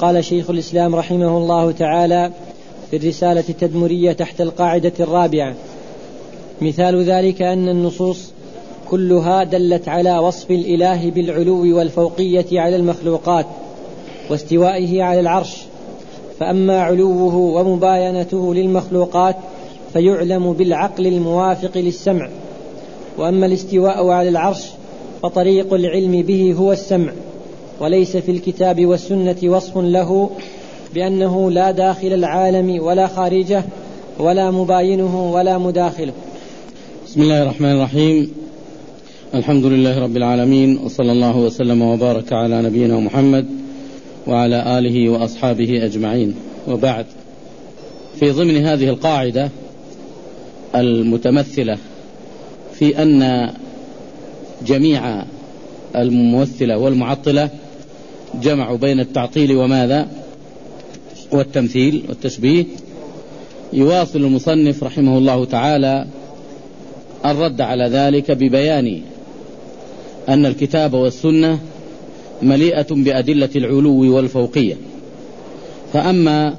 قال شيخ الإسلام رحمه الله تعالى في الرسالة التدمرية تحت القاعدة 4: مثال ذلك أن النصوص كلها دلت على وصف الإله بالعلو والفوقية على المخلوقات واستوائه على العرش، فأما علوه ومباينته للمخلوقات فيعلم بالعقل الموافق للسمع، وأما الاستواء على العرش فطريق العلم به هو السمع، وليس في الكتاب والسنة وصف له بأنه لا داخل العالم ولا خارجه ولا مباينه ولا مداخله. بسم الله الرحمن الرحيم. الحمد لله رب العالمين، وصلى الله وسلم وبارك على نبينا محمد وعلى آله وأصحابه أجمعين، وبعد. في ضمن هذه القاعدة المتمثلة في أن جميع الممثلة والمعطلة جمعوا بين التعطيل وماذا والتمثيل والتشبيه، يواصل المصنف رحمه الله تعالى الرد على ذلك ببيان أن الكتاب والسنة مليئة بأدلة العلو والفوقية. فأما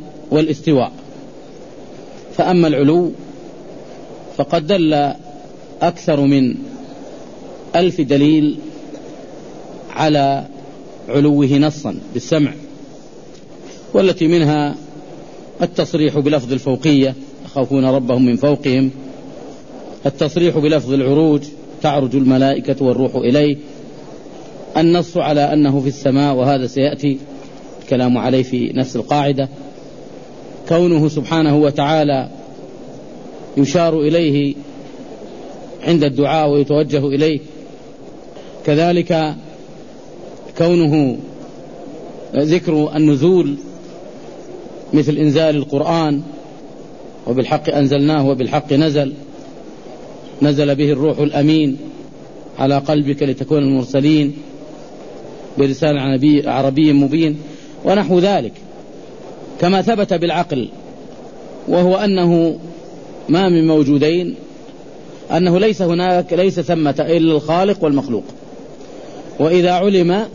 العلو فقد دل أكثر من 1000 دليل على علوه نصا بالسمع، والتي منها التصريح بلفظ الفوقية: يخافون ربهم من فوقهم، التصريح بلفظ العروج: تعرج الملائكة والروح إليه، النص على أنه في السماء، وهذا سيأتي الكلام عليه في نفس القاعدة، كونه سبحانه وتعالى يشار إليه عند الدعاء ويتوجه إليه، كذلك كونه ذكر النزول مثل إنزال القرآن: وبالحق أنزلناه وبالحق نزل به الروح الأمين على قلبك لتكون المرسلين برسالة عربي مبين، ونحو ذلك. كما ثبت بالعقل، وهو أنه ما من موجودين أنه ليس ثمة إلا الخالق والمخلوق. وإذا علم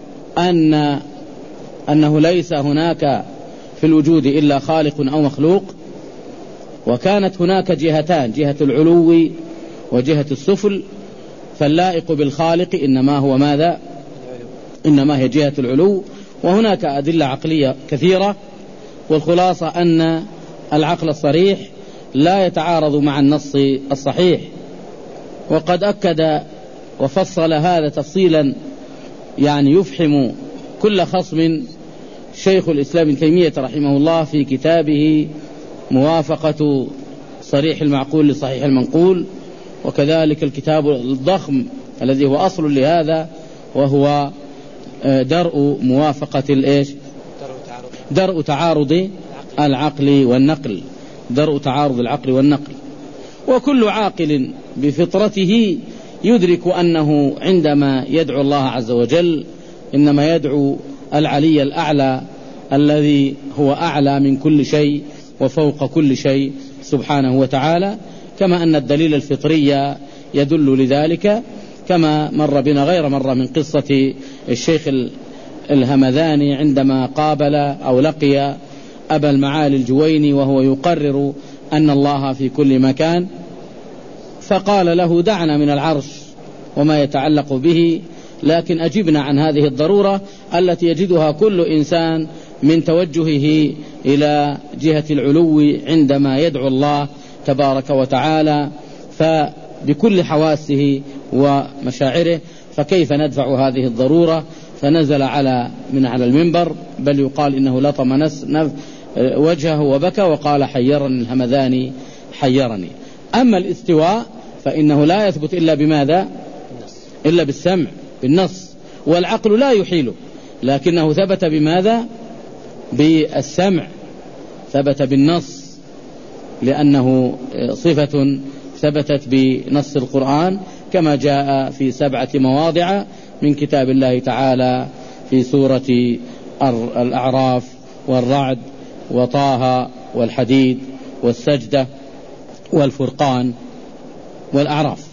أنه ليس هناك في الوجود إلا خالق أو مخلوق، وكانت هناك جهتان: جهة العلو وجهة السفل، فاللائق بالخالق إنما هو ماذا؟ إنما هي جهة العلو. وهناك أدلة عقلية كثيرة، والخلاصة أن العقل الصريح لا يتعارض مع النص الصحيح. وقد أكد وفصل هذا تفصيلا يفحم كل خصم شيخ الإسلام ابن تيمية رحمه الله في كتابه موافقة صريح المعقول لصحيح المنقول، وكذلك الكتاب الضخم الذي هو أصل لهذا، وهو درء موافقة درء تعارض العقل والنقل، درء تعارض العقل والنقل. وكل عاقل بفطرته يدرك أنه عندما يدعو الله عز وجل إنما يدعو العلي الأعلى الذي هو أعلى من كل شيء وفوق كل شيء سبحانه وتعالى، كما أن الدليل الفطري يدل لذلك، كما مر بنا غير مرة من قصة الشيخ الهمذاني عندما قابل أو لقي أبا المعالي الجويني وهو يقرر أن الله في كل مكان، فقال له: دعنا من العرش وما يتعلق به، لكن أجبنا عن هذه الضرورة التي يجدها كل إنسان من توجهه إلى جهة العلو عندما يدعو الله تبارك وتعالى، فبكل حواسه ومشاعره، فكيف ندفع هذه الضرورة؟ فنزل من على المنبر، بل يقال إنه لطم وجهه وبكى وقال: حيرني الهمذاني حيرني. أما الاستواء فإنه لا يثبت إلا بماذا؟ إلا بالسمع، بالنص، والعقل لا يحيله، لكنه ثبت بماذا؟ بالسمع، ثبت بالنص، لأنه صفة ثبتت بنص القرآن كما جاء في 7 مواضع من كتاب الله تعالى في سورة الأعراف والرعد وطه والحديد والسجدة والفرقان والأعراف.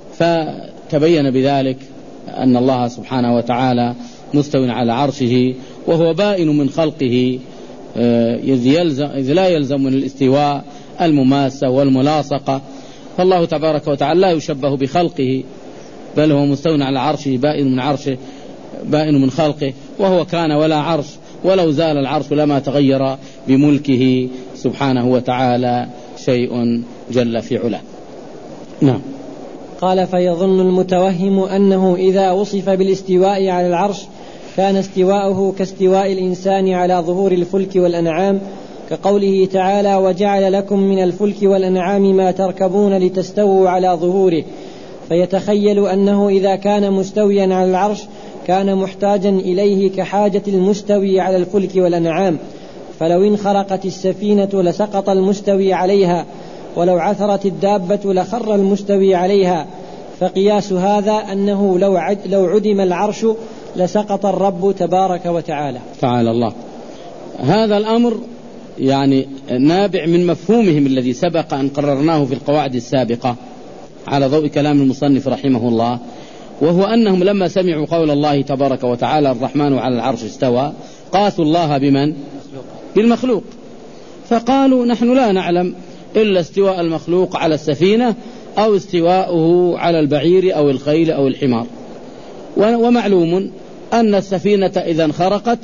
فتبين بذلك أن الله سبحانه وتعالى مستو على عرشه، وهو بائن من خلقه، إذ لا يلزم من الاستواء المماسة والملاصقة. فالله تبارك وتعالى لا يشبه بخلقه، بل هو مستوى على عرشه، بائن من عرشه، بائن من خلقه، وهو كان ولا عرش، ولو زال العرش لما تغير بملكه سبحانه وتعالى شيء جل في علاه. نعم. قال: فيظن المتوهم أنه إذا وصف بالاستواء على العرش كان استواءه كاستواء الإنسان على ظهور الفلك والأنعام، كقوله تعالى: وجعل لكم من الفلك والأنعام ما تركبون لتستووا على ظهوره، فيتخيل أنه إذا كان مستويا على العرش كان محتاجا إليه كحاجة المستوي على الفلك والأنعام، فلو انخرقت السفينة لسقط المستوي عليها، ولو عثرت الدابة لخر المستوي عليها. فقياس هذا أنه لو عدم العرش لسقط الرب تبارك وتعالى. تعالى الله. هذا الأمر يعني نابع من مفهومهم الذي سبق أن قررناه في القواعد السابقة على ضوء كلام المصنف رحمه الله، وهو أنهم لما سمعوا قول الله تبارك وتعالى: الرحمن على العرش استوى، قاسوا الله بمن؟ بالمخلوق. فقالوا: نحن لا نعلم إلا استواء المخلوق على السفينة أو استواءه على البعير أو الخيل أو الحمار. ومعلوم أن السفينة إذا انخرقت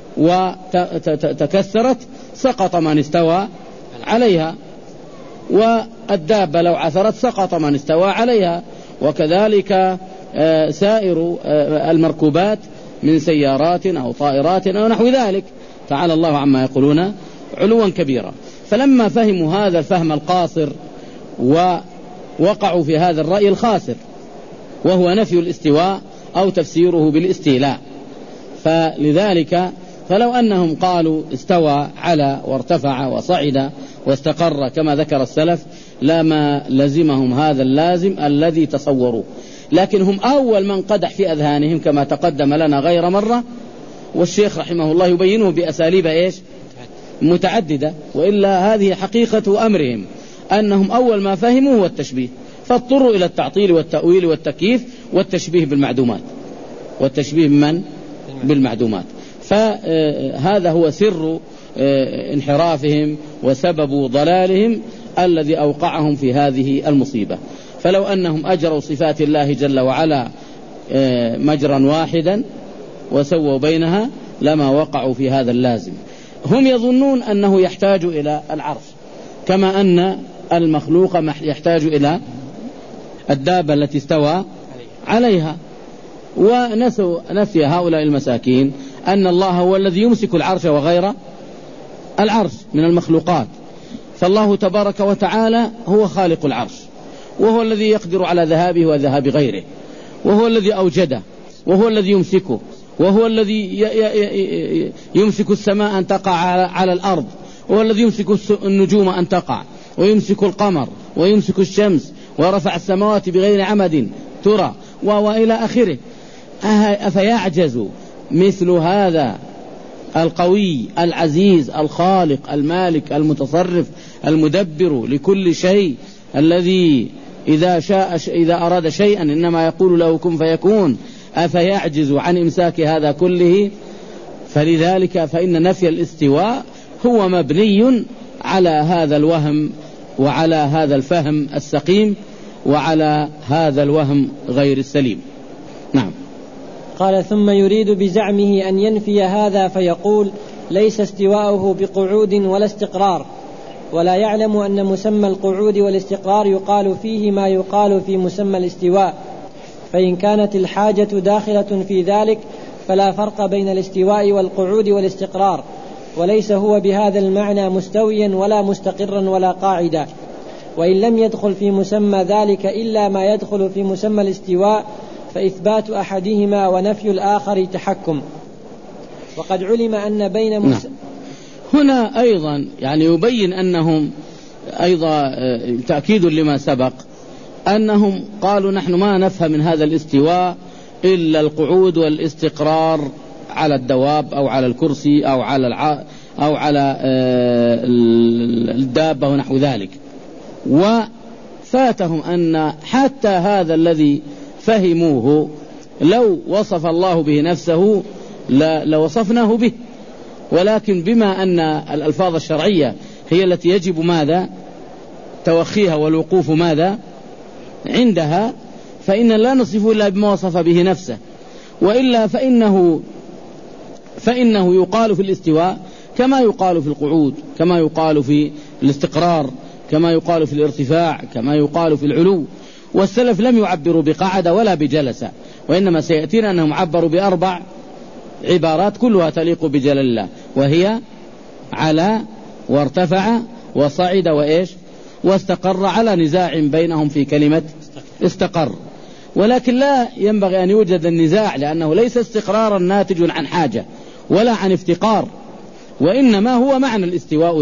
وتكسرت سقط من استوى عليها، والدابة لو عثرت سقط من استوى عليها، وكذلك سائر المركوبات من سيارات أو طائرات أو نحو ذلك، تعالى الله عما يقولون علوا كبيرا. فلما فهموا هذا الفهم القاصر ووقعوا في هذا الرأي الخاسر، وهو نفي الاستواء أو تفسيره بالاستيلاء، فلذلك فلو أنهم قالوا استوى على وارتفع وصعد واستقر كما ذكر السلف لما لزمهم هذا اللازم الذي تصوروا، لكن هم أول من قدح في أذهانهم كما تقدم لنا غير مرة، والشيخ رحمه الله يبينه بأساليب متعددة، وإلا هذه حقيقة أمرهم أنهم أول ما فهموا هو التشبيه، فاضطروا إلى التعطيل والتأويل والتكييف والتشبيه بالمعدومات، والتشبيه من؟ بالمعدومات. فهذا هو سر انحرافهم وسبب ضلالهم الذي أوقعهم في هذه المصيبة. فلو أنهم أجروا صفات الله جل وعلا مجرا واحدا وسووا بينها لما وقعوا في هذا اللازم. هم يظنون أنه يحتاج إلى العرش، كما أن المخلوق يحتاج إلى الدابة التي استوى عليها. ونسوا نفي هؤلاء المساكين أن الله هو الذي يمسك العرش وغير العرش من المخلوقات، فالله تبارك وتعالى هو خالق العرش، وهو الذي يقدر على ذهابه وذهاب غيره، وهو الذي أوجده، وهو الذي يمسكه، وهو الذي يمسك السماء أن تقع على الأرض، وهو الذي يمسك النجوم أن تقع، ويمسك القمر، ويمسك الشمس، ورفع السماوات بغير عمد ترى، وإلى آخره. أفيعجز مثل هذا القوي العزيز الخالق المالك المتصرف المدبر لكل شيء، الذي إذا أراد شيئا إنما يقول له كن فيكون، أفيعجز عن إمساك هذا كله؟ فلذلك فإن نفي الاستواء هو مبني على هذا الوهم وعلى هذا الفهم السقيم وعلى هذا الوهم غير السليم. نعم. قال: ثم يريد بزعمه أن ينفي هذا فيقول: ليس استواءه بقعود ولا استقرار، ولا يعلم أن مسمى القعود والاستقرار يقال فيه ما يقال في مسمى الاستواء، فإن كانت الحاجة داخلة في ذلك فلا فرق بين الاستواء والقعود والاستقرار، وليس هو بهذا المعنى مستويا ولا مستقرا ولا قاعدا، وإن لم يدخل في مسمى ذلك إلا ما يدخل في مسمى الاستواء فإثبات أحدهما ونفي الآخر تحكم. وقد علم أن بين هنا أيضا يعني يبين أنهم أيضا تأكيد لما سبق أنهم قالوا نحن ما نفهم من هذا الاستواء إلا القعود والاستقرار على الدواب أو على الكرسي أو على الدابة ونحو ذلك. وفاتهم أن حتى هذا الذي فهموه لو وصف الله به نفسه لوصفناه به، ولكن بما أن الألفاظ الشرعية هي التي يجب ماذا توخيها والوقوف ماذا عندها، فإن لا نصفه إلا بما وصف به نفسه، وإلا فإنه يقال في الاستواء كما يقال في القعود، كما يقال في الاستقرار، كما يقال في الارتفاع، كما يقال في العلو. والسلف لم يعبروا بقعد ولا بجلسة، وإنما سيأتينا أنهم عبروا بأربع عبارات كلها تليق بجلال الله، وهي على وارتفع وصعد وإيش واستقر، على نزاع بينهم في كلمة استقر. ولكن لا ينبغي أن يوجد النزاع، لأنه ليس استقرارا ناتج عن حاجة ولا عن افتقار، وإنما هو معنى الاستواء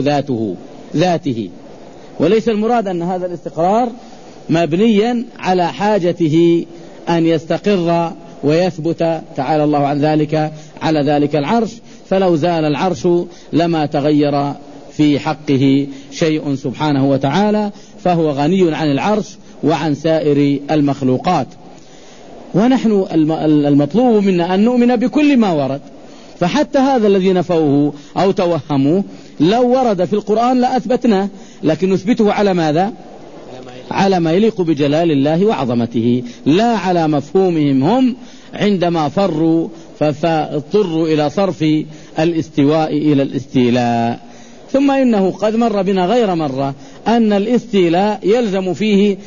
ذاته، وليس المراد أن هذا الاستقرار مبنيا على حاجته أن يستقر ويثبت تعالى الله عن ذلك على ذلك العرش، فلو زال العرش لما تغير في حقه شيء سبحانه وتعالى، فهو غني عن العرش وعن سائر المخلوقات. ونحن المطلوب منا أن نؤمن بكل ما ورد، فحتى هذا الذي نفوه أو توهموه لو ورد في القرآن لأثبتناه، لكن نثبته على ماذا؟ على ما يليق بجلال الله وعظمته، لا على مفهومهم هم عندما فروا فاضطروا إلى صرف الاستواء إلى الاستيلاء. ثم إنه قد مر بنا غير مرة أن الاستيلاء يلزم فيه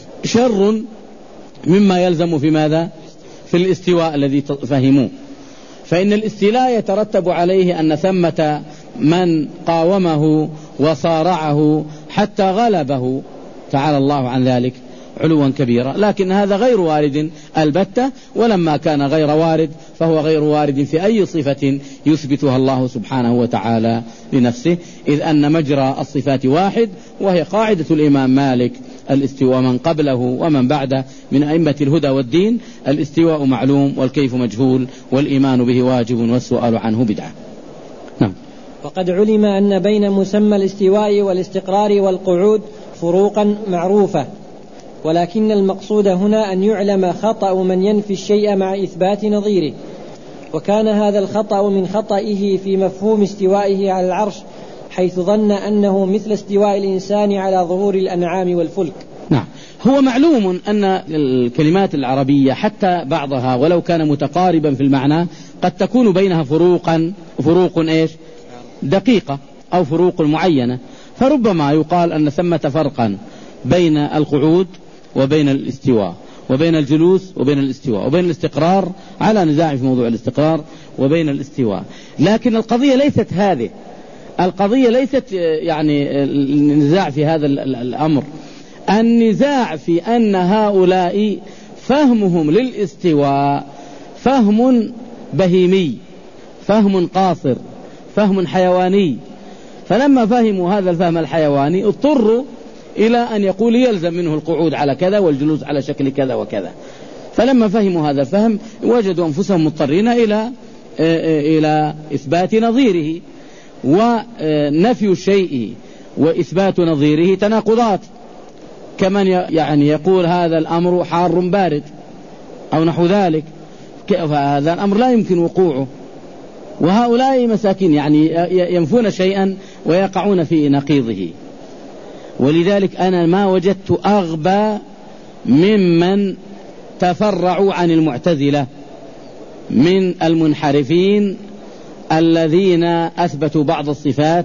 شر مما يلزم في ماذا؟ في الاستواء الذي فهموه. فإن الاستيلاء يترتب عليه أن ثمة من قاومه وصارعه حتى غلبه تعالى الله عن ذلك علوا كبيرا، لكن هذا غير وارد البتة، ولما كان غير وارد فهو غير وارد في أي صفة يثبتها الله سبحانه وتعالى لنفسه، إذ أن مجرى الصفات واحد، وهي قاعدة الإمام مالك الاستواء، من قبله ومن بعده من أئمة الهدى والدين، الاستواء معلوم والكيف مجهول والإيمان به واجب والسؤال عنه بدعة. نعم. وقد علم أن بين مسمى الاستواء والاستقرار والقعود فروقا معروفة، ولكن المقصود هنا أن يعلم خطأ من ينفي الشيء مع إثبات نظيره، وكان هذا الخطأ من خطئه في مفهوم استوائه على العرش، حيث ظن أنه مثل استواء الإنسان على ظهور الأنعام والفلك. نعم. هو معلوم أن الكلمات العربية حتى بعضها ولو كان متقاربا في المعنى قد تكون بينها فروق إيش دقيقة أو فروق معينة، فربما يقال أن ثمة فرقا بين القعود وبين الاستواء، وبين الجلوس وبين الاستواء، وبين الاستقرار على نزاع في موضوع الاستقرار، وبين الاستواء. لكن القضية ليست هذه، القضية ليست يعني النزاع في هذا الأمر، النزاع في أن هؤلاء فهمهم للاستواء فهم بهيمي، فهم قاصر، فهم حيواني، فلما فهموا هذا الفهم الحيواني اضطروا إلى أن يقول يلزم منه القعود على كذا والجلوس على شكل كذا وكذا. فلما فهموا هذا الفهم وجدوا أنفسهم مضطرين إلى إثبات نظيره، ونفي الشيء وإثبات نظيره تناقضات، كمن يعني يقول هذا الأمر حار بارد أو نحو ذلك، فهذا الأمر لا يمكن وقوعه، وهؤلاء مساكين يعني ينفون شيئا ويقعون في نقيضه. ولذلك أنا ما وجدت أغبى ممن تفرعوا عن المعتزلة من المنحرفين الذين أثبتوا بعض الصفات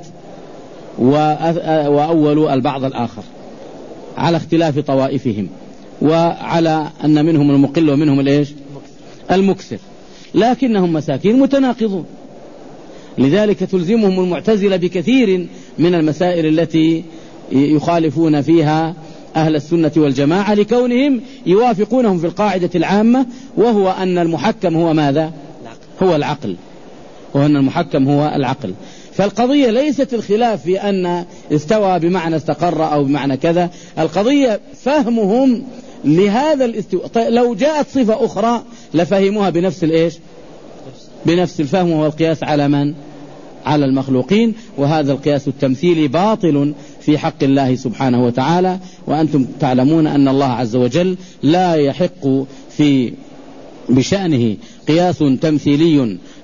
وأولوا البعض الآخر على اختلاف طوائفهم، وعلى أن منهم المقل ومنهم المكثر، لكنهم مساكين متناقضون. لذلك تلزمهم المعتزلة بكثير من المسائل التي يخالفون فيها أهل السنة والجماعة، لكونهم يوافقونهم في القاعدة العامة، وهو أن المحكم هو ماذا؟ هو العقل، وأن المحكم هو العقل. فالقضية ليست الخلاف في أن استوى بمعنى استقر أو بمعنى كذا، القضية فهمهم لهذا الاستواء. لو جاءت صفة أخرى لفهموها بنفس الفهم، وهو القياس على من؟ على المخلوقين، وهذا القياس التمثيلي باطل في حق الله سبحانه وتعالى. وأنتم تعلمون أن الله عز وجل لا يحق بشأنه قياس تمثيلي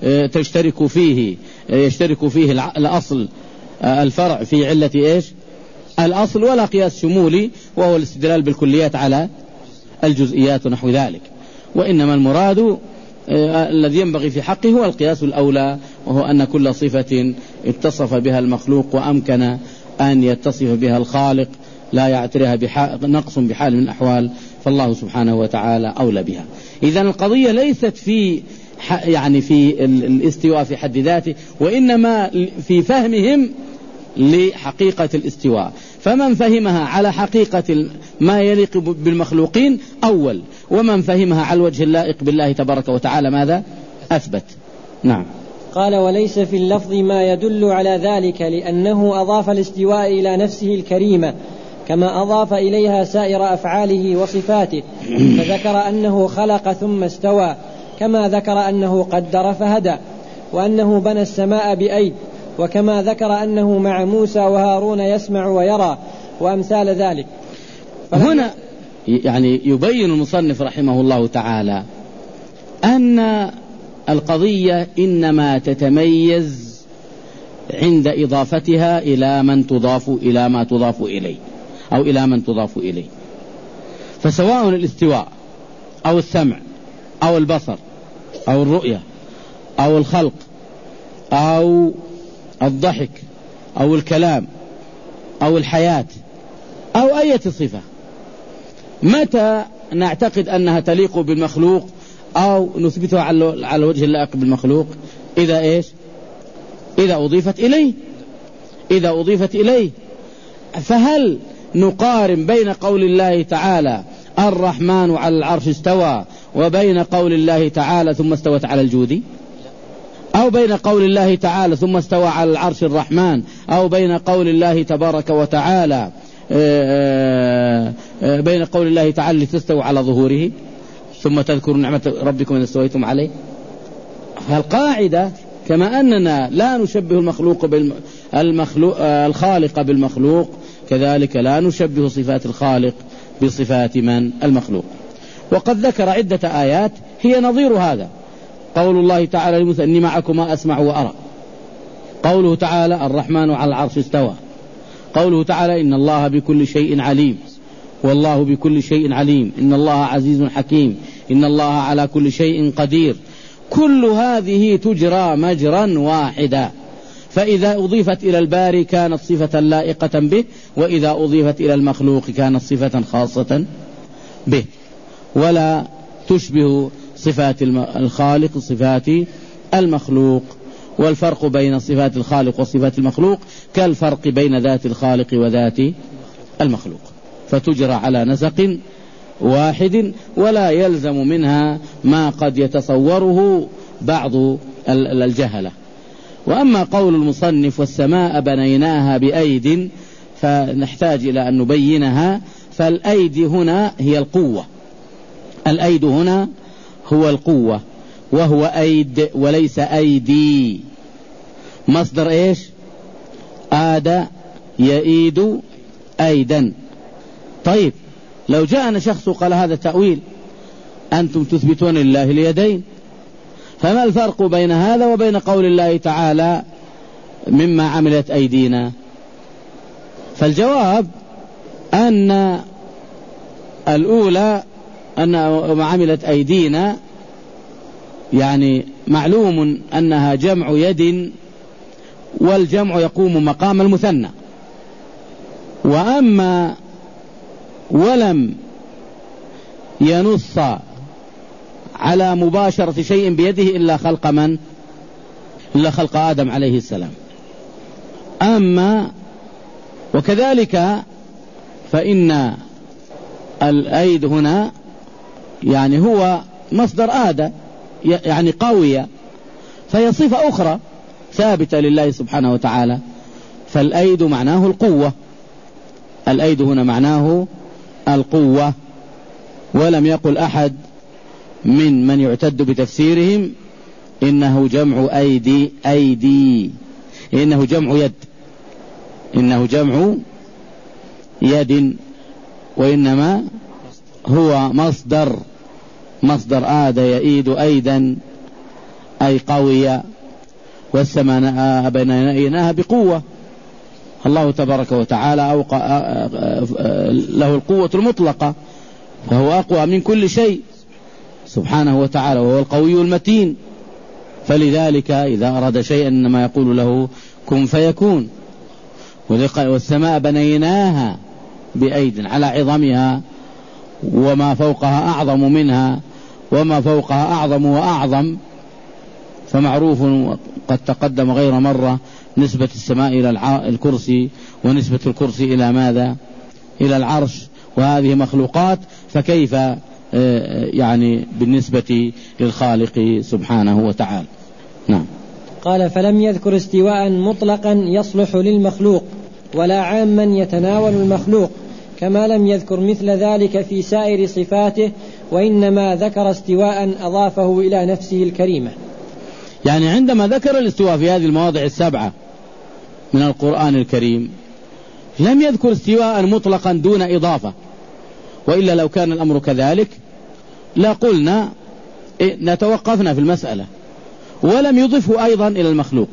يشترك فيه الأصل الفرع في علة إيش الأصل، ولا قياس شمولي وهو الاستدلال بالكليات على الجزئيات ونحو ذلك. وإنما المراد الذي ينبغي في حقه هو القياس الأولى، وهو أن كل صفة اتصف بها المخلوق وأمكن أن يتصف بها الخالق لا يعتريها نقص بحال من الأحوال، فالله سبحانه وتعالى أولى بها. إذن القضية ليست في الاستواء في حد ذاته، وإنما في فهمهم لحقيقة الاستواء. فمن فهمها على حقيقة ما يليق بالمخلوقين أول، ومن فهمها على الوجه اللائق بالله تبارك وتعالى ماذا أثبت. نعم. قال: وليس في اللفظ ما يدل على ذلك، لأنه أضاف الاستواء إلى نفسه الكريمة كما أضاف إليها سائر أفعاله وصفاته، فذكر أنه خلق ثم استوى، كما ذكر أنه قدر فهدى، وأنه بنى السماء بأيد، وكما ذكر أنه مع موسى وهارون يسمع ويرى، وأمثال ذلك. هنا يبين المصنف رحمه الله تعالى أن القضية إنما تتميز عند إضافتها إلى ما تضاف إليه أو إلى من تضاف إليه. فسواء الاستواء أو السمع أو البصر أو الرؤية أو الخلق أو الضحك أو الكلام أو الحياة أو أي صفة، متى نعتقد أنها تليق بالمخلوق أو نثبتها على وجه اللائق بالمخلوق؟ إذا أضيفت إليه. فهل نقارن بين قول الله تعالى الرحمن على العرش استوى وبين قول الله تعالى ثم استوت على الجود، أو بين قول الله تعالى ثم استوى على العرش الرحمن، أو بين قول الله تبارك وتعالى بين قول الله تعالى لتستووا على ظهوره ثم تذكروا نعمة ربكم إن استويتم عليه؟ فالقاعدة كما أننا لا نشبه الخالق بالمخلوق، كذلك لا نشبه صفات الخالق بصفات من المخلوق. وقد ذكر عدة آيات هي نظير هذا. قول الله تعالى لموسى إني معكما أسمع وأرى، قوله تعالى الرحمن على العرش استوى، قوله تعالى إن الله بكل شيء عليم، والله بكل شيء عليم، إن الله عزيز حكيم، إن الله على كل شيء قدير. كل هذه تجرى مجرا واحدا، فإذا أضيفت إلى الباري كانت صفة لائقة به، وإذا أضيفت إلى المخلوق كانت صفة خاصة به، ولا تشبه صفات الخالق صفات المخلوق. والفرق بين صفات الخالق وصفات المخلوق كالفرق بين ذات الخالق وذات المخلوق، فتجرى على نسق واحد ولا يلزم منها ما قد يتصوره بعض الجهلة. وأما قول المصنف والسماء بنيناها بأيد، فنحتاج إلى أن نبينها. فالأيد هنا هي القوة، الأيد هنا هو القوة، وهو أيد وليس أيدي. مصدر إيش؟ آد يأيد أيدا. طيب لو جاءنا شخص قال هذا التأويل، أنتم تثبتون لله اليدين، فما الفرق بين هذا وبين قول الله تعالى مما عملت أيدينا؟ فالجواب أن الأولى أن ما عملت أيدينا معلوم أنها جمع يد، والجمع يقوم مقام المثنى. وأما ولم ينص على مباشرة شيء بيده إلا خلق من؟ إلا خلق آدم عليه السلام. أما وكذلك فإن الأيد هنا هو مصدر آدى، قوية، فهي صفة أخرى ثابتة لله سبحانه وتعالى. فالأيد معناه القوة، الأيد هنا معناه القوة. ولم يقل أحد من يعتد بتفسيرهم إنه جمع أيدي، إنه جمع يد، إنه جمع يد، وإنما هو مصدر آد يأيد أيدا، أي قوية، والسماء بنيناها بقوة. الله تبارك وتعالى له القوة المطلقة، فهو أقوى من كل شيء سبحانه وتعالى، وهو القوي المتين. فلذلك إذا أراد شيئا إنما يقول له كن فيكون. والسماء بنيناها بأيد على عظمها، وما فوقها أعظم منها، وما فوقها أعظم وأعظم. فمعروف قد تقدم غير مرة نسبة السماء إلى الكرسي، ونسبة الكرسي إلى ماذا؟ إلى العرش، وهذه مخلوقات، فكيف يعني بالنسبة للخالق سبحانه وتعالى. نعم. قال فلم يذكر استواء مطلقا يصلح للمخلوق ولا عاما يتناول المخلوق، كما لم يذكر مثل ذلك في سائر صفاته، وإنما ذكر استواء أضافه إلى نفسه الكريمة. يعني عندما ذكر الاستواء في هذه المواضع 7 من القرآن الكريم لم يذكر استواء مطلقا دون إضافة، وإلا لو كان الأمر كذلك لقلنا نتوقفنا في المسألة. ولم يضفه أيضا إلى المخلوق،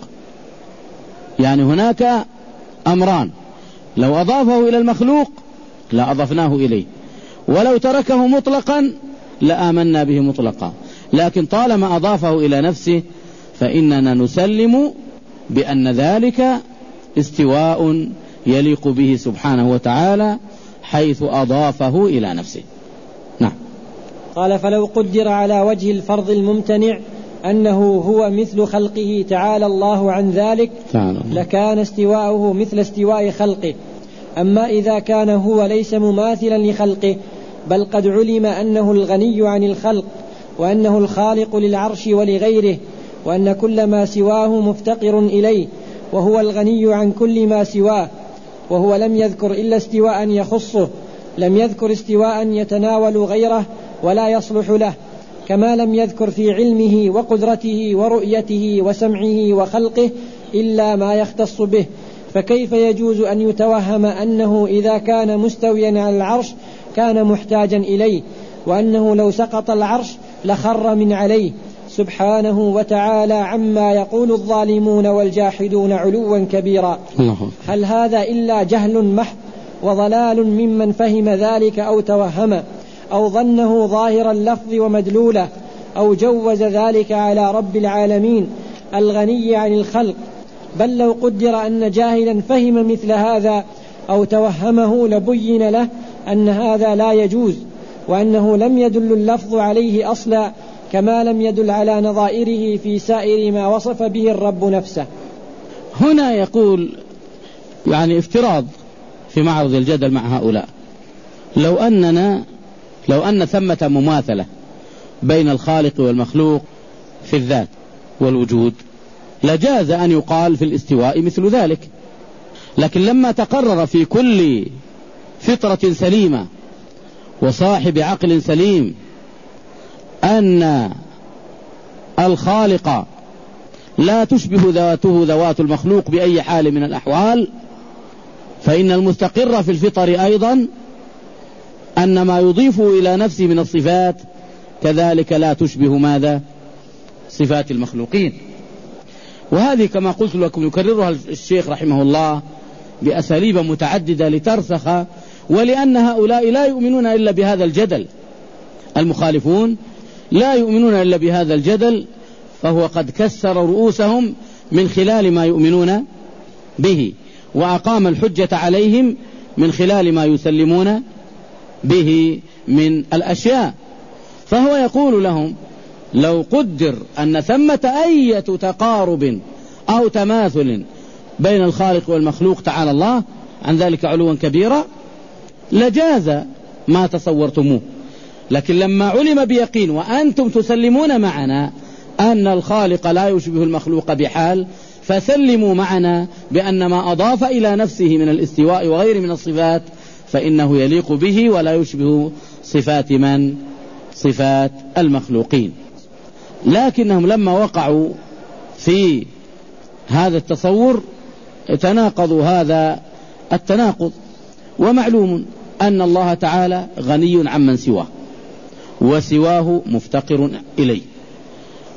يعني هناك أمران: لو أضافه إلى المخلوق لأضفناه إليه، ولو تركه مطلقا لآمنا به مطلقا. لكن طالما أضافه إلى نفسه فإننا نسلم بأن ذلك استواء يليق به سبحانه وتعالى حيث أضافه إلى نفسه. نعم. قال فلو قدر على وجه الفرض الممتنع أنه هو مثل خلقه تعالى الله عن ذلك لكان استواءه مثل استواء خلقه. أما إذا كان هو ليس مماثلا لخلقه، بل قد علم أنه الغني عن الخلق، وأنه الخالق للعرش ولغيره، وأن كل ما سواه مفتقر إليه، وهو الغني عن كل ما سواه، وهو لم يذكر إلا استواء يخصه، لم يذكر استواء يتناول غيره ولا يصلح له، كما لم يذكر في علمه وقدرته ورؤيته وسمعه وخلقه إلا ما يختص به. فكيف يجوز أن يتوهم أنه إذا كان مستويا على العرش كان محتاجا إليه، وأنه لو سقط العرش لخر من عليه سبحانه وتعالى عما يقول الظالمون والجاحدون علوا كبيرا؟ هل هذا إلا جهل محض وضلال ممن فهم ذلك أو توهم أو ظنه ظاهر اللفظ ومدلوله، أو جوز ذلك على رب العالمين الغني عن الخلق؟ بل لو قدر أن جاهلا فهم مثل هذا أو توهمه لبين له أن هذا لا يجوز، وأنه لم يدل اللفظ عليه أصلا، كما لم يدل على نظائره في سائر ما وصف به الرب نفسه. هنا يقول يعني افتراض في معرض الجدل مع هؤلاء: لو أن ثمة مماثلة بين الخالق والمخلوق في الذات والوجود لجاز أن يقال في الاستواء مثل ذلك. لكن لما تقرر في كل فطرة سليمة وصاحب عقل سليم أن الخالق لا تشبه ذاته ذوات المخلوق بأي حال من الأحوال، فإن المستقر في الفطر أيضا أن ما يضيفه إلى نفسه من الصفات كذلك لا تشبه ماذا؟ صفات المخلوقين. وهذه كما قلت لكم يكررها الشيخ رحمه الله بأساليب متعددة لترسخ، ولأن هؤلاء لا يؤمنون إلا بهذا الجدل، المخالفون لا يؤمنون إلا بهذا الجدل، فهو قد كسر رؤوسهم من خلال ما يؤمنون به، وأقام الحجة عليهم من خلال ما يسلمون به من الأشياء. فهو يقول لهم: لو قدر أن ثمة أي تقارب أو تماثل بين الخالق والمخلوق تعالى الله عن ذلك علوا كبيرا لجاز ما تصورتموه. لكن لما علم بيقين وأنتم تسلمون معنا أن الخالق لا يشبه المخلوق بحال، فسلموا معنا بأن ما أضاف إلى نفسه من الاستواء وغير من الصفات فإنه يليق به ولا يشبه صفات من؟ صفات المخلوقين. لكنهم لما وقعوا في هذا التصور تناقضوا هذا التناقض. ومعلوم أن الله تعالى غني عمن سواه، وسواه مفتقر إليه،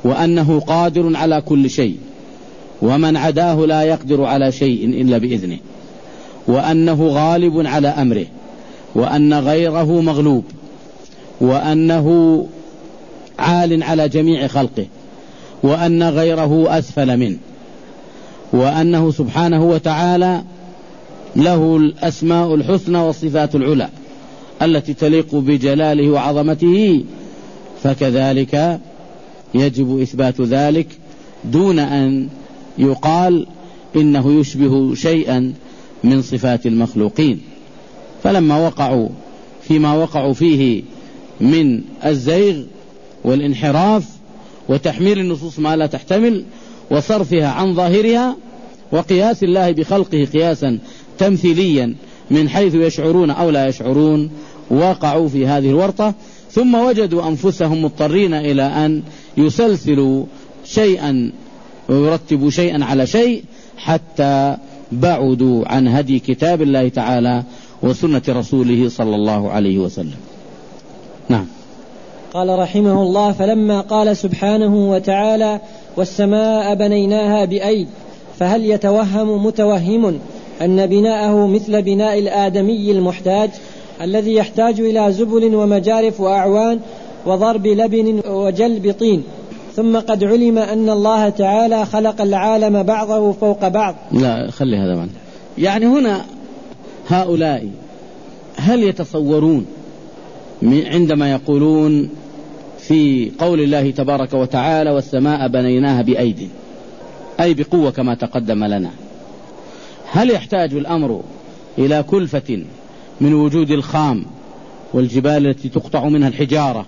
وأنه قادر على كل شيء، ومن عداه لا يقدر على شيء إلا بإذنه، وأنه غالب على أمره، وأن غيره مغلوب، وأنه عال على جميع خلقه، وأن غيره أسفل منه، وأنه سبحانه وتعالى له الأسماء الحسنى والصفات العلى التي تليق بجلاله وعظمته، فكذلك يجب إثبات ذلك دون أن يقال إنه يشبه شيئا من صفات المخلوقين. فلما وقعوا فيما وقعوا فيه من الزيغ والانحراف وتحميل النصوص ما لا تحتمل وصرفها عن ظاهرها وقياس الله بخلقه قياسا تمثيليا من حيث يشعرون أو لا يشعرون، وقعوا في هذه الورطة، ثم وجدوا أنفسهم مضطرين إلى أن يسلسلوا شيئا ويرتبوا شيئا على شيء حتى بعدوا عن هدي كتاب الله تعالى وسنة رسوله صلى الله عليه وسلم. نعم. قال رحمه الله: فلما قال سبحانه وتعالى: والسماء بنيناها بأيد، فهل يتوهم متوهم أن بناءه مثل بناء الآدمي المحتاج الذي يحتاج إلى زبل ومجارف وأعوان وضرب لبن وجلب طين، ثم قد علم أن الله تعالى خلق العالم بعضه فوق بعض؟ لا، خلي هذا معنا. يعني هنا هؤلاء هل يتصورون عندما يقولون في قول الله تبارك وتعالى: والسماء بنيناها بأيد، أي بقوة كما تقدم لنا، هل يحتاج الأمر إلى كلفة من وجود الخام والجبال التي تقطع منها الحجارة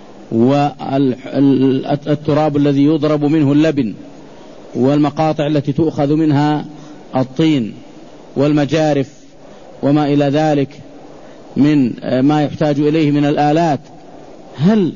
والتراب الذي يضرب منه اللبن والمقاطع التي تؤخذ منها الطين والمجارف وما إلى ذلك من ما يحتاج إليه من الآلات؟ هل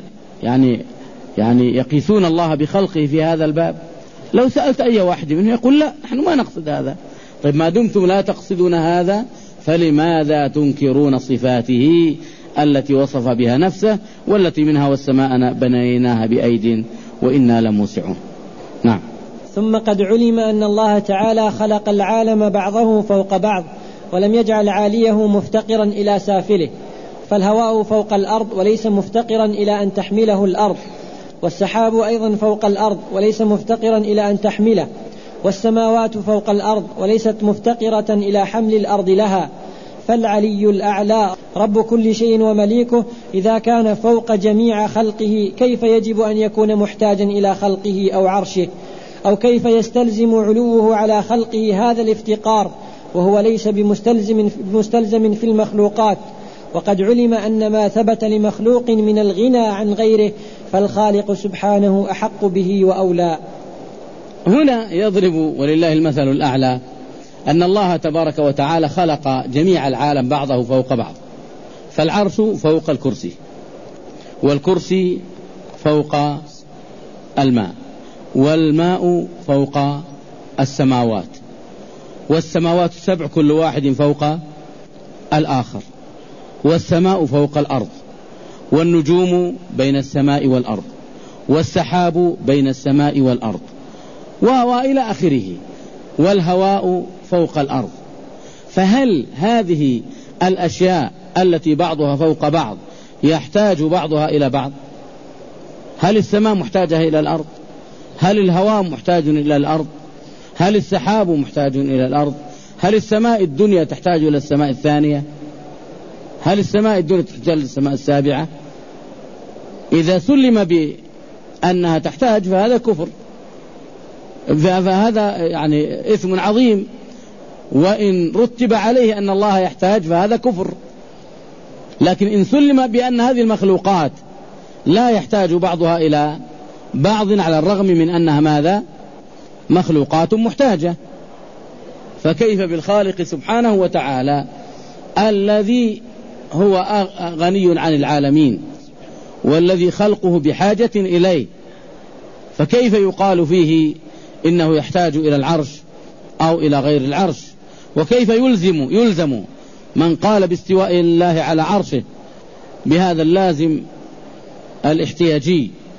يعني يقيسون الله بخلقه في هذا الباب؟ لو سألت أي واحد منهم يقول: لا، نحن ما نقصد هذا. طيب ما دمتم لا تقصدون هذا فلماذا تنكرون صفاته التي وصف بها نفسه والتي منها: والسماء بنيناها بأيد وإنا لموسعون؟ نعم. ثم قد علم أن الله تعالى خلق العالم بعضه فوق بعض، ولم يجعل عاليه مفتقرا إلى سافله، فالهواء فوق الأرض وليس مفتقرا إلى أن تحمله الأرض، والسحاب أيضا فوق الأرض وليس مفتقرا إلى أن تحمله، والسماوات فوق الأرض وليست مفتقرة إلى حمل الأرض لها. فالعلي الأعلى رب كل شيء ومليكه إذا كان فوق جميع خلقه، كيف يجب أن يكون محتاجا إلى خلقه أو عرشه؟ أو كيف يستلزم علوه على خلقه هذا الافتقار وهو ليس بمستلزم في المخلوقات؟ وقد علم أن ما ثبت لمخلوق من الغنى عن غيره فالخالق سبحانه أحق به وأولى. هنا يضرب ولله المثل الأعلى أن الله تبارك وتعالى خلق جميع العالم بعضه فوق بعض، فالعرش فوق الكرسي، والكرسي فوق الماء، والماء فوق السماوات، والسماوات السبع كل واحد فوق الآخر، والسماء فوق الأرض، والنجوم بين السماء والأرض، والسحاب بين السماء والأرض، وإلى آخره، والهواء فوق الأرض. فهل هذه الأشياء التي بعضها فوق بعض يحتاج بعضها إلى بعض؟ هل السماء محتاجة إلى الأرض؟ هل الهواء محتاج إلى الأرض؟ هل السحاب محتاج إلى الأرض؟ هل السماء الدنيا تحتاج إلى السماء الثانية؟ هل السماء الدنيا تحتاج إلى السماء السابعة؟ إذا سلم بأنها تحتاج فهذا كفر، فهذا يعني إثم عظيم، وإن رتب عليه أن الله يحتاج فهذا كفر. لكن إن سلم بأن هذه المخلوقات لا يحتاج بعضها إلى بعض على الرغم من أنها ماذا؟ مخلوقات محتاجة، فكيف بالخالق سبحانه وتعالى الذي هو غني عن العالمين والذي خلقه بحاجة إليه؟ فكيف يقال فيه إنه يحتاج إلى العرش أو إلى غير العرش؟ وكيف يلزم من قال باستواء الله على عرشه بهذا اللازم الاحتياجي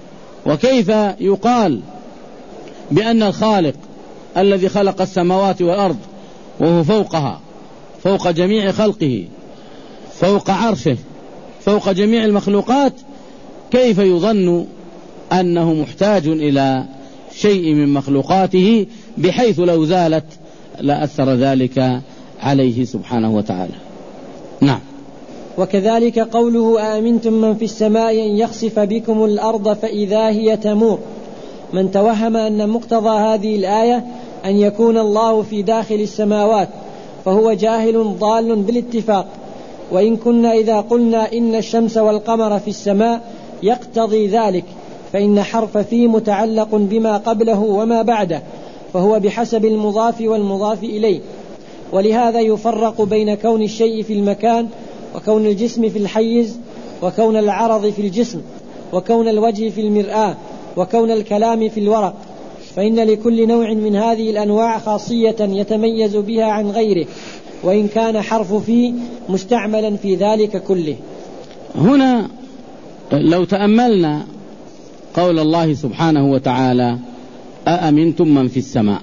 وكيف يقال بأن الخالق الذي خلق السماوات والأرض وهو فوقها، فوق جميع خلقه، فوق عرشه، فوق جميع المخلوقات، كيف يظن أنه محتاج إلى شيء من مخلوقاته بحيث لو زالت لأثر ذلك عليه سبحانه وتعالى؟ نعم. وكذلك قوله آمنتم من في السماء أن يخسف بكم الأرض فإذا هي تمور، من توهم أن مقتضى هذه الآية أن يكون الله في داخل السماوات فهو جاهل ضال بالاتفاق. وإن كنا إذا قلنا إن الشمس والقمر في السماء يقتضي ذلك، فإن حرف في متعلق بما قبله وما بعده، فهو بحسب المضاف والمضاف إليه. ولهذا يفرق بين كون الشيء في المكان، وكون الجسم في الحيز، وكون العرض في الجسم، وكون الوجه في المرآة، وكون الكلام في الورق، فإن لكل نوع من هذه الأنواع خاصية يتميز بها عن غيره، وإن كان حرف في مستعملا في ذلك كله. هنا لو تأملنا قول الله سبحانه وتعالى أأمنتم من في السماء،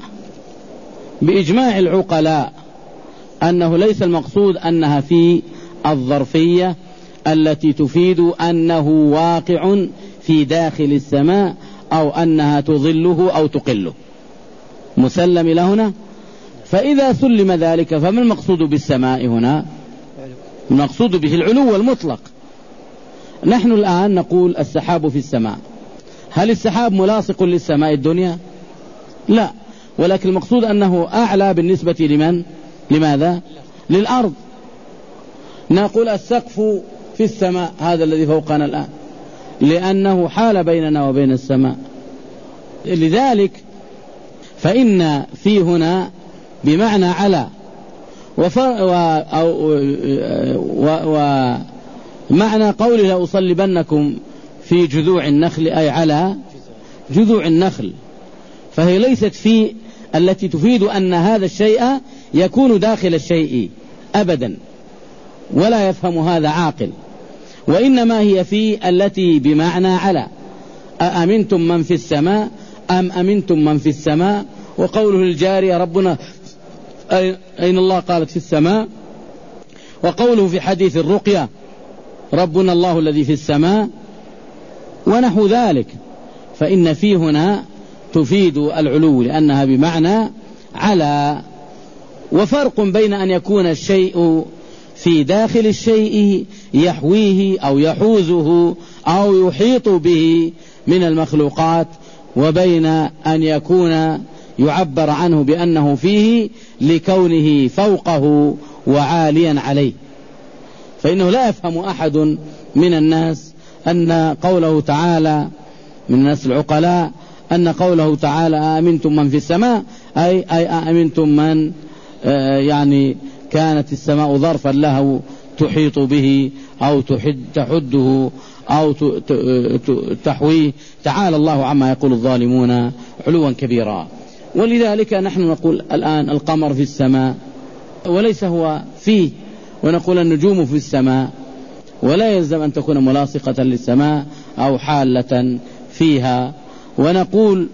بإجماع العقلاء أنه ليس المقصود أنها في الظرفية التي تفيد أنه واقع في داخل السماء أو أنها تظله أو تقله، مسلم لهنا. فإذا سلم ذلك فما المقصود بالسماء هنا؟ المقصود به العلو المطلق. نحن الآن نقول السحاب في السماء، هل السحاب ملاصق للسماء الدنيا؟ لا، ولكن المقصود أنه أعلى بالنسبة لمن؟ لماذا؟ للأرض. نقول السقف في السماء، هذا الذي فوقنا الآن، لأنه حال بيننا وبين السماء. لذلك فإن في هنا بمعنى على، ومعنى قوله لأصلبنكم في جذوع النخل أي على جذوع النخل، فهي ليست في التي تفيد أن هذا الشيء يكون داخل الشيء أبدا، ولا يفهم هذا عاقل، وإنما هي في التي بمعنى على. أأمنتم من في السماء أم أمنتم من في السماء، وقوله الجارية ربنا أين الله قالت في السماء، وقوله في حديث الرقية ربنا الله الذي في السماء، ونحو ذلك. فإن في هنا تفيد العلو لأنها بمعنى على. وفرق بين أن يكون الشيء في داخل الشيء يحويه أو يحوزه أو يحيط به من المخلوقات، وبين أن يكون يعبر عنه بأنه فيه لكونه فوقه وعاليا عليه. فإنه لا يفهم أحد من الناس أن قوله تعالى، من الناس العقلاء، أن قوله تعالى أأمنتم من في السماء أي أأمنتم من يعني كانت السماء ظرفا له تحيط به أو تحده أو تحويه. تعالى الله عما يقول الظالمون علوا كبيرا. ولذلك نحن نقول الآن القمر في السماء وليس هو فيه، ونقول النجوم في السماء، ولا يلزم أن تكون ملاصقة للسماء أو حالة فيها. ونقول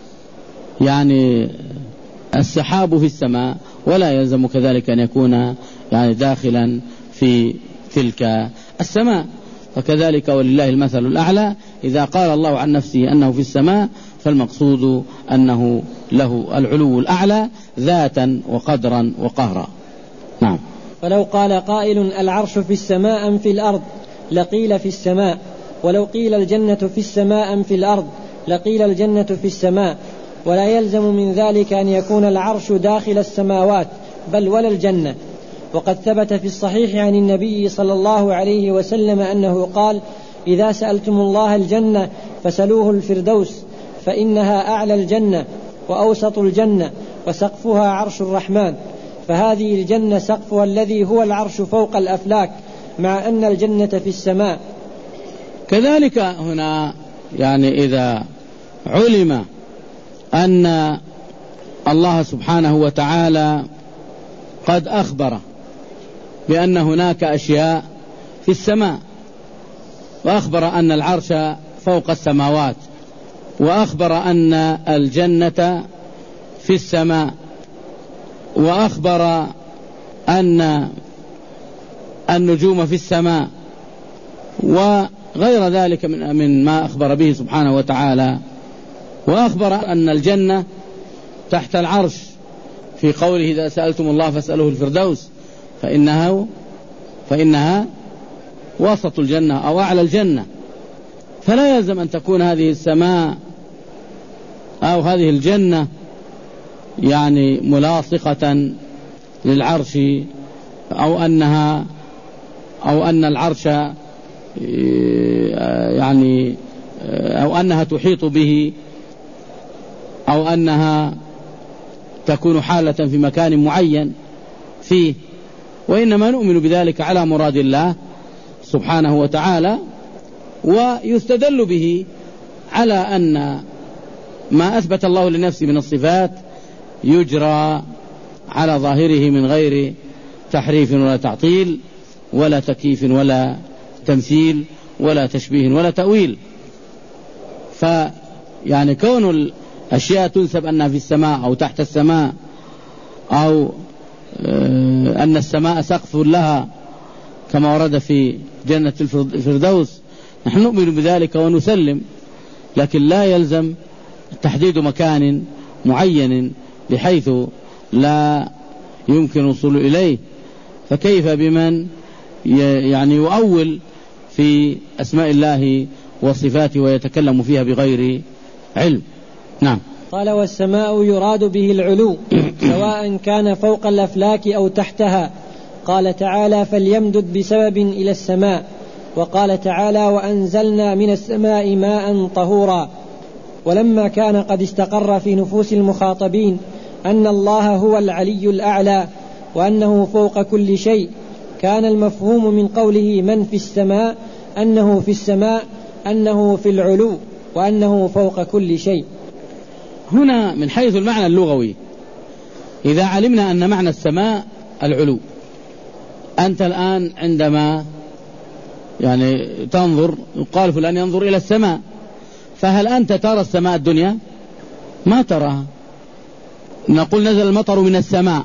يعني السحاب في السماء ولا يلزم كذلك أن يكون يعني داخلا في تلك السماء. فكذلك ولله المثل الأعلى، إذا قال الله عن نفسه أنه في السماء فالمقصود أنه له العلو الأعلى ذاتا وقدرا وقهرا. نعم. فلو قال قائل العرش في السماء أم في الأرض لقيل في السماء، ولو قيل الجنة في السماء أم في الأرض لقيل الجنة في السماء، ولا يلزم من ذلك أن يكون العرش داخل السماوات بل ولا الجنة. وقد ثبت في الصحيح عن النبي صلى الله عليه وسلم أنه قال: إذا سألتم الله الجنة فسلوه الفردوس، فإنها أعلى الجنة وأوسط الجنة وسقفها عرش الرحمن. فهذه الجنة سقفها الذي هو العرش فوق الأفلاك، مع أن الجنة في السماء. كذلك هنا يعني إذا علم أن الله سبحانه وتعالى قد أخبر بأن هناك أشياء في السماء، وأخبر أن العرش فوق السماوات، وأخبر أن الجنة في السماء، وأخبر أن النجوم في السماء، وغير ذلك من ما أخبر به سبحانه وتعالى. وأخبر أن الجنة تحت العرش في قوله إذا سألتم الله فاسألوه الفردوس فإنها وسط الجنة أو أعلى الجنة. فلا يلزم أن تكون هذه السماء أو هذه الجنة يعني ملاصقة للعرش، أو أن العرش يعني أو أنها تحيط به، أو أنها تكون حالة في مكان معين فيه، وإنما نؤمن بذلك على مراد الله سبحانه وتعالى. ويستدل به على أن ما أثبت الله لنفسه من الصفات يجرى على ظاهره من غير تحريف ولا تعطيل ولا تكييف ولا تمثيل ولا تشبيه ولا تأويل. فيعني كون الأشياء تنسب أنها في السماء أو تحت السماء، أو أن السماء سقف لها كما ورد في جنة الفردوس، نحن نؤمن بذلك ونسلم، لكن لا يلزم تحديد مكان معين بحيث لا يمكن الوصول إليه. فكيف بمن يعني يؤول في أسماء الله وصفاته ويتكلم فيها بغير علم؟ نعم. قال: والسماء يراد به العلو سواء كان فوق الأفلاك أو تحتها. قال تعالى: فليمدد بسبب إلى السماء. وقال تعالى: وأنزلنا من السماء ماء طهورا. ولما كان قد استقر في نفوس المخاطبين أن الله هو العلي الأعلى وأنه فوق كل شيء، كان المفهوم من قوله من في السماء أنه في السماء، أنه في العلو، وأنه فوق كل شيء. هنا من حيث المعنى اللغوي، إذا علمنا أن معنى السماء العلو، أنت الآن عندما يعني تنظر، يقال فلان ينظر إلى السماء، فهل أنت ترى السماء الدنيا؟ ما تراها. نقول نزل المطر من السماء،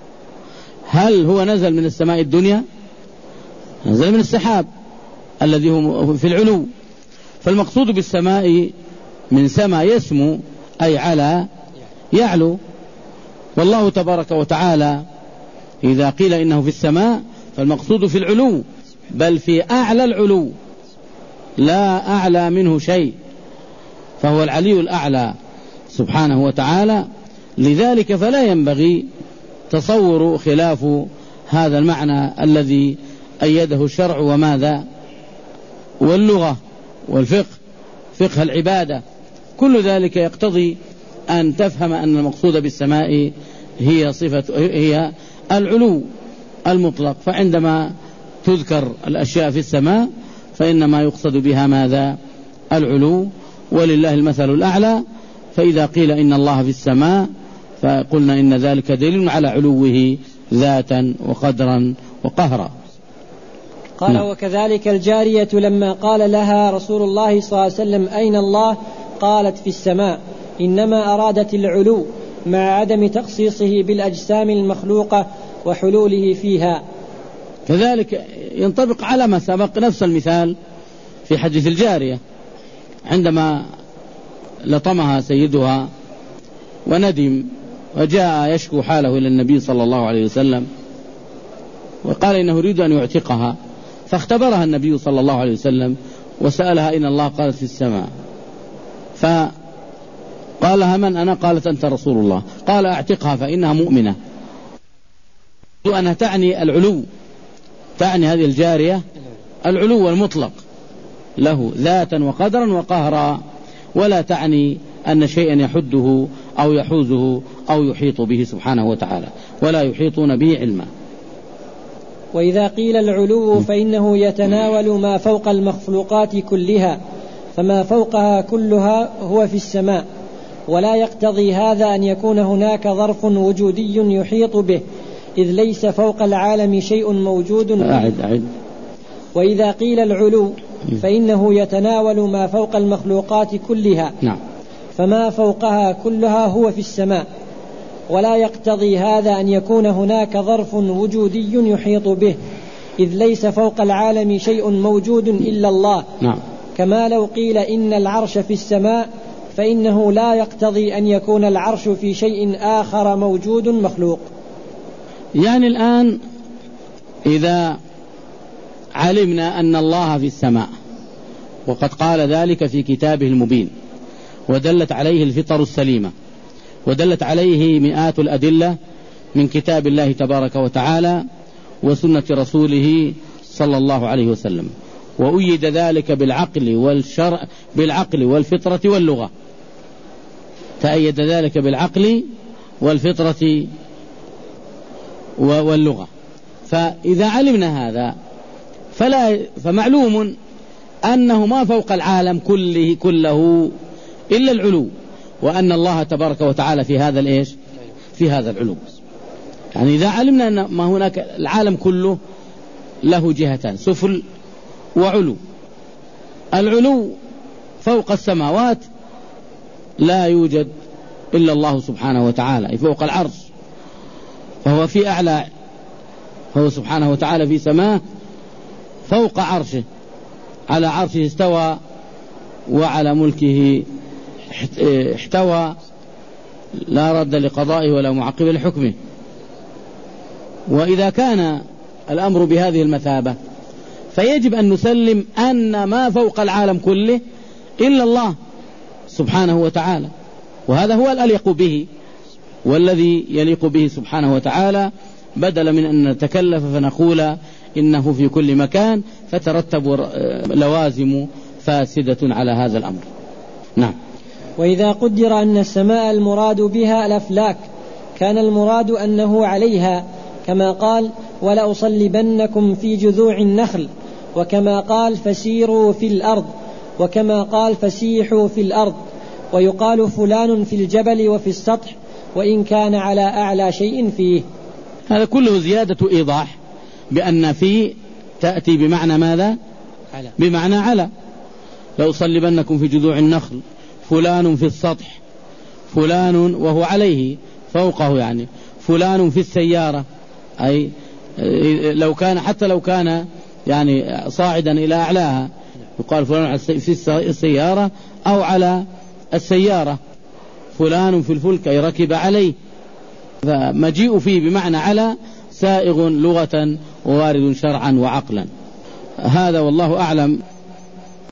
هل هو نزل من السماء الدنيا؟ نزل من السحاب الذي هو في العلو. فالمقصود بالسماء من سما يسمو، أي على يعلو. والله تبارك وتعالى إذا قيل إنه في السماء فالمقصود في العلو، بل في أعلى العلو، لا أعلى منه شيء، فهو العلي الأعلى سبحانه وتعالى. لذلك فلا ينبغي تصور خلاف هذا المعنى الذي أيده الشرع وماذا واللغة والفقه، فقه العبادة، كل ذلك يقتضي أن تفهم أن المقصود بالسماء هي العلو المطلق. فعندما تذكر الأشياء في السماء فإنما يقصد بها ماذا؟ العلو، ولله المثل الأعلى. فإذا قيل إن الله في السماء فقلنا إن ذلك دليل على علوه ذاتا وقدرا وقهرا. قال: وكذلك الجارية لما قال لها رسول الله صلى الله عليه وسلم أين الله؟ قالت في السماء، إنما أرادت العلو مع عدم تخصيصه بالأجسام المخلوقة وحلوله فيها. كذلك ينطبق على ما سبق نفس المثال في حديث الجارية عندما لطمها سيدها وندم وجاء يشكو حاله إلى النبي صلى الله عليه وسلم وقال إنه يريد أن يعتقها، فاختبرها النبي صلى الله عليه وسلم وسألها إن الله؟ قالت في السماء. فقال لها من أنا؟ قالت أنت رسول الله. قال أعتقها فإنها مؤمنة. أنها تعني العلو، تعني هذه الجارية العلو المطلق له ذاتا وقدرا وقهرا، ولا تعني أن شيئا يحده أو يحوزه أو يحيط به سبحانه وتعالى، ولا يحيطون به علما. وإذا قيل العلو فإنه يتناول ما فوق المخلوقات كلها، فما فوقها كلها هو في السماء، ولا يقتضي هذا أن يكون هناك ظرف وجودي يحيط به، إذ ليس فوق العالم شيء موجود. أعد. وإذا قيل العلو فإنه يتناول ما فوق المخلوقات كلها. نعم. فما فوقها كلها هو في السماء، ولا يقتضي هذا أن يكون هناك ظرف وجودي يحيط به، إذ ليس فوق العالم شيء موجود إلا الله. نعم. كما لو قيل إن العرش في السماء، فإنه لا يقتضي أن يكون العرش في شيء آخر موجود مخلوق. يعني الآن إذا علمنا أن الله في السماء، وقد قال ذلك في كتابه المبين، ودلت عليه الفطر السليمة، ودلت عليه مئات الأدلة من كتاب الله تبارك وتعالى وسنة رسوله صلى الله عليه وسلم، وأيد ذلك بالعقل والفطرة واللغة، تأيد ذلك بالعقل والفطرة واللغة. فإذا علمنا هذا فمعلوم أنه ما فوق العالم كله إلا العلو، وأن الله تبارك وتعالى في هذا في هذا العلو. يعني إذا علمنا أن ما هناك العالم كله له جهتان، سفل وعلو. العلو فوق السماوات لا يوجد إلا الله سبحانه وتعالى، فوق العرش، فهو في أعلى، هو سبحانه وتعالى في سماه فوق عرشه، على عرشه استوى، وعلى ملكه احتوى، لا رد لقضائه ولا معقب لحكمه. وإذا كان الأمر بهذه المثابة فيجب أن نسلم أن ما فوق العالم كله إلا الله سبحانه وتعالى، وهذا هو الأليق به والذي يليق به سبحانه وتعالى، بدلا من أن نتكلف فنقول إنه في كل مكان فترتب لوازم فاسدة على هذا الأمر. نعم. وإذا قدر أن السماء المراد بها الأفلاك، كان المراد أنه عليها، كما قال ولأصلبنكم في جذوع النخل، وكما قال فسيروا في الأرض، وكما قال فسيحوا في الأرض. ويقال فلان في الجبل وفي السطح، وإن كان على أعلى شيء فيه. هذا كله زيادة إيضاح بأن في تأتي بمعنى ماذا؟ بمعنى على. لأصلبنكم في جذوع النخل، فلان في السطح، فلان وهو عليه فوقه، يعني فلان في السيارة، أي لو كان حتى لو كان يعني صاعدا إلى أعلاها يقال فلان في السيارة أو على السيارة، فلان في الفلك أي ركب عليه. فمجيء فيه بمعنى على سائغ لغة ووارد شرعا وعقلا. هذا والله أعلم.